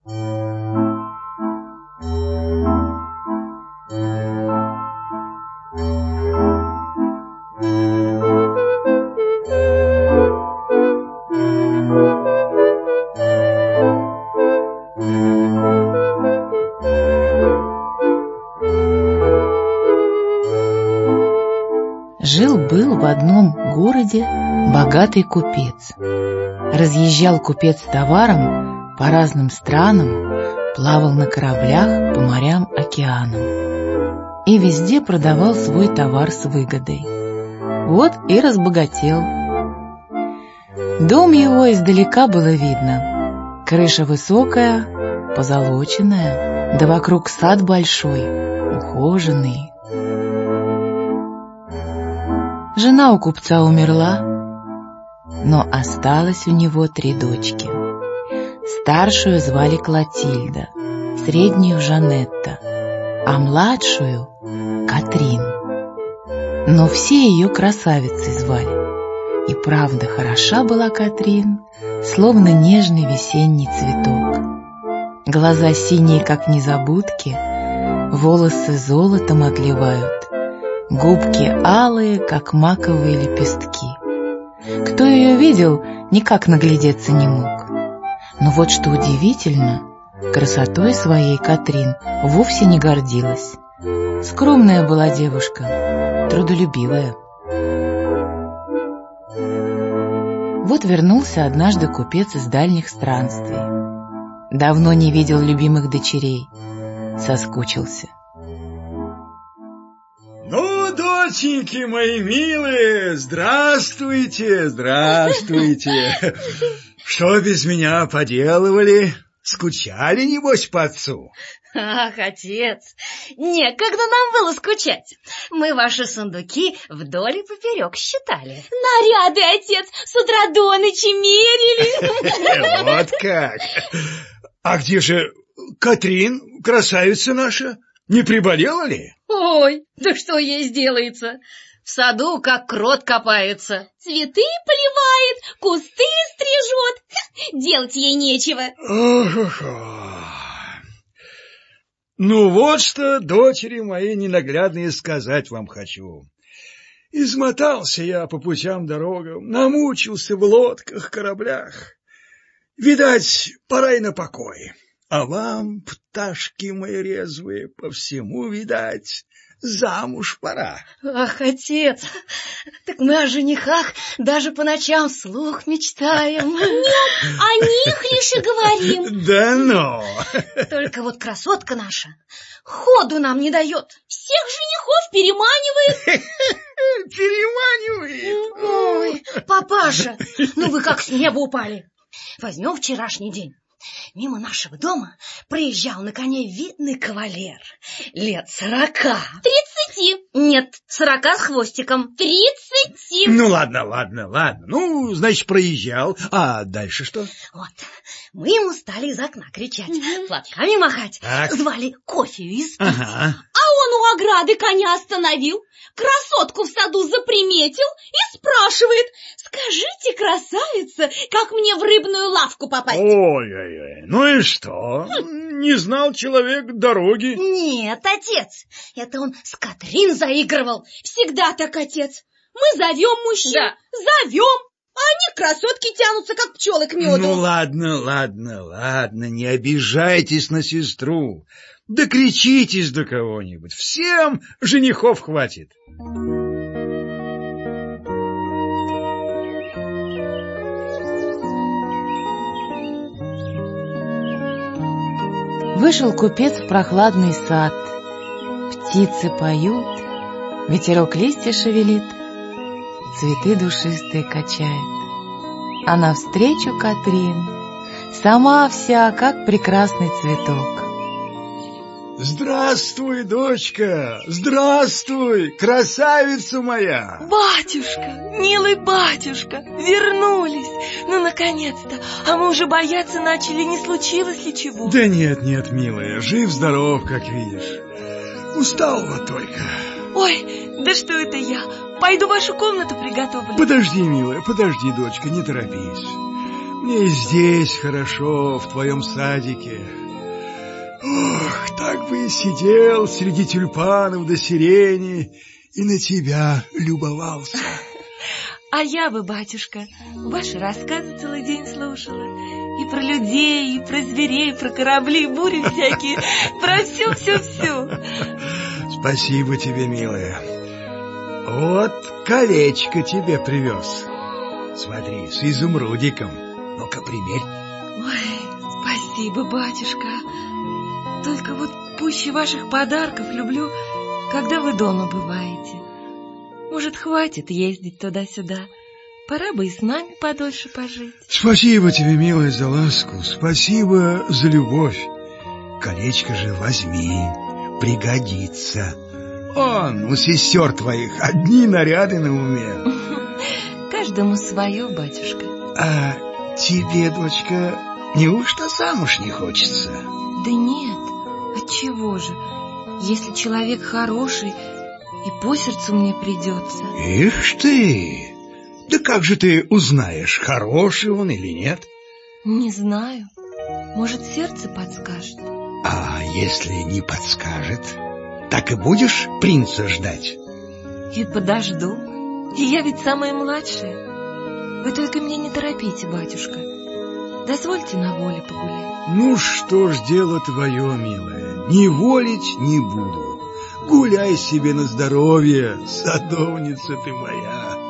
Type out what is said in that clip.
Жил-был в одном городе богатый купец. Разъезжал купец с товаром по разным странам, плавал на кораблях по морям, океанам и везде продавал свой товар с выгодой. Вот и разбогател. Дом его издалека было видно. Крыша высокая, позолоченная, да вокруг сад большой, ухоженный. Жена у купца умерла, но осталось у него 3 дочки. Старшую звали Клотильда, среднюю Жанетта, а младшую Катрин. Но все ее красавицей звали. И правда хороша была Катрин, словно нежный весенний цветок. Глаза синие, как незабудки, волосы золотом отливают, губки алые, как маковые лепестки. Кто ее видел, никак наглядеться не мог. Но вот что удивительно, красотой своей Катрин вовсе не гордилась. Скромная была девушка, трудолюбивая. Вот вернулся однажды купец из дальних странствий. Давно не видел любимых дочерей, соскучился. Ну, доченьки мои милые, здравствуйте, здравствуйте. Что без меня поделывали? Скучали, небось, по отцу? Ах, отец, некогда нам было скучать. Мы ваши сундуки вдоль и поперек считали. Наряды, отец, с утра до ночи мерили. Вот как. А где же Катрин, красавица наша? Не приболела ли? Ой, да что ей сделается? В саду как крот копается. Цветы поливает, кусты стрижет. Делать ей нечего. Ну вот что, дочери мои ненаглядные, сказать вам хочу. Измотался я по путям дорогам, намучился в лодках, кораблях. Видать, пора и на покой. А вам, пташки мои резвые, по всему, видать, замуж пора. Ах, отец, так мы о женихах даже по ночам вслух мечтаем. Нет, о них лишь и говорим. Да ну! Только вот красотка наша ходу нам не дает. Всех женихов переманивает. Переманивает? Ой, папаша, ну вы как с неба упали. Возьмем вчерашний день. Мимо нашего дома проезжал на коне видный кавалер. Лет 40. 30. Нет, 40 с хвостиком. 30. Ну, ладно. Ну, значит, проезжал. А дальше что? Вот, мы ему стали из окна кричать, платками махать. Так. Звали кофе испить. Ага. А он у ограды коня остановил, красотку в саду заприметил и спрашивает: скажите, красавица, как мне в рыбную лавку попасть? Ой-ой-ой, ну и что? Не знал человек дороги? Нет, отец, это он с Катрин заигрывал. Всегда так, отец. Мы зовем мужчин, Да. зовем, а они красотки тянутся, как пчелы к меду. Ну ладно, не обижайтесь на сестру. Да кричитесь до кого-нибудь, всем женихов хватит. Вышел купец в прохладный сад. Птицы поют, ветерок листья шевелит, цветы душистые качает. А навстречу Катрин, сама вся, как прекрасный цветок. Здравствуй, дочка, здравствуй, красавица моя. Батюшка, милый батюшка, вернулись. Ну, наконец-то. А мы уже бояться начали, не случилось ли чего? Да нет, милая, жив-здоров, как видишь. Устал вот только. Ой, да что это я? Пойду вашу комнату приготовлю. Подожди, милая, подожди, дочка, не торопись. Мне здесь хорошо, в твоем садике. Ох, так бы и сидел среди тюльпанов до сирени и на тебя любовался. А я бы, батюшка, ваши рассказы целый день слушала. И про людей, и про зверей, про корабли, бури всякие, про все. Спасибо тебе, милая. Вот колечко тебе привез. Смотри, с изумрудиком. Ну-ка, примерь. Ой, спасибо, батюшка. Только вот пуще ваших подарков люблю, когда вы дома бываете. Может, хватит ездить туда-сюда. Пора бы и с нами подольше пожить. Спасибо тебе, милая, за ласку. Спасибо за любовь. Колечко же возьми, пригодится. У сестер твоих одни наряды на уме. Каждому свое, батюшка. А тебе, дочка, неужто замуж не хочется? Да нет, отчего же? Если человек хороший, и по сердцу мне придется. Ишь ты! Да как же ты узнаешь, хороший он или нет? Не знаю. Может, сердце подскажет. А если не подскажет, так и будешь принца ждать? И подожду. И я ведь самая младшая. Вы только меня не торопите, батюшка. Дозвольте на воле погулять. Ну что ж, дело твое, милая. Не волить не буду. Гуляй себе на здоровье, садовница ты моя.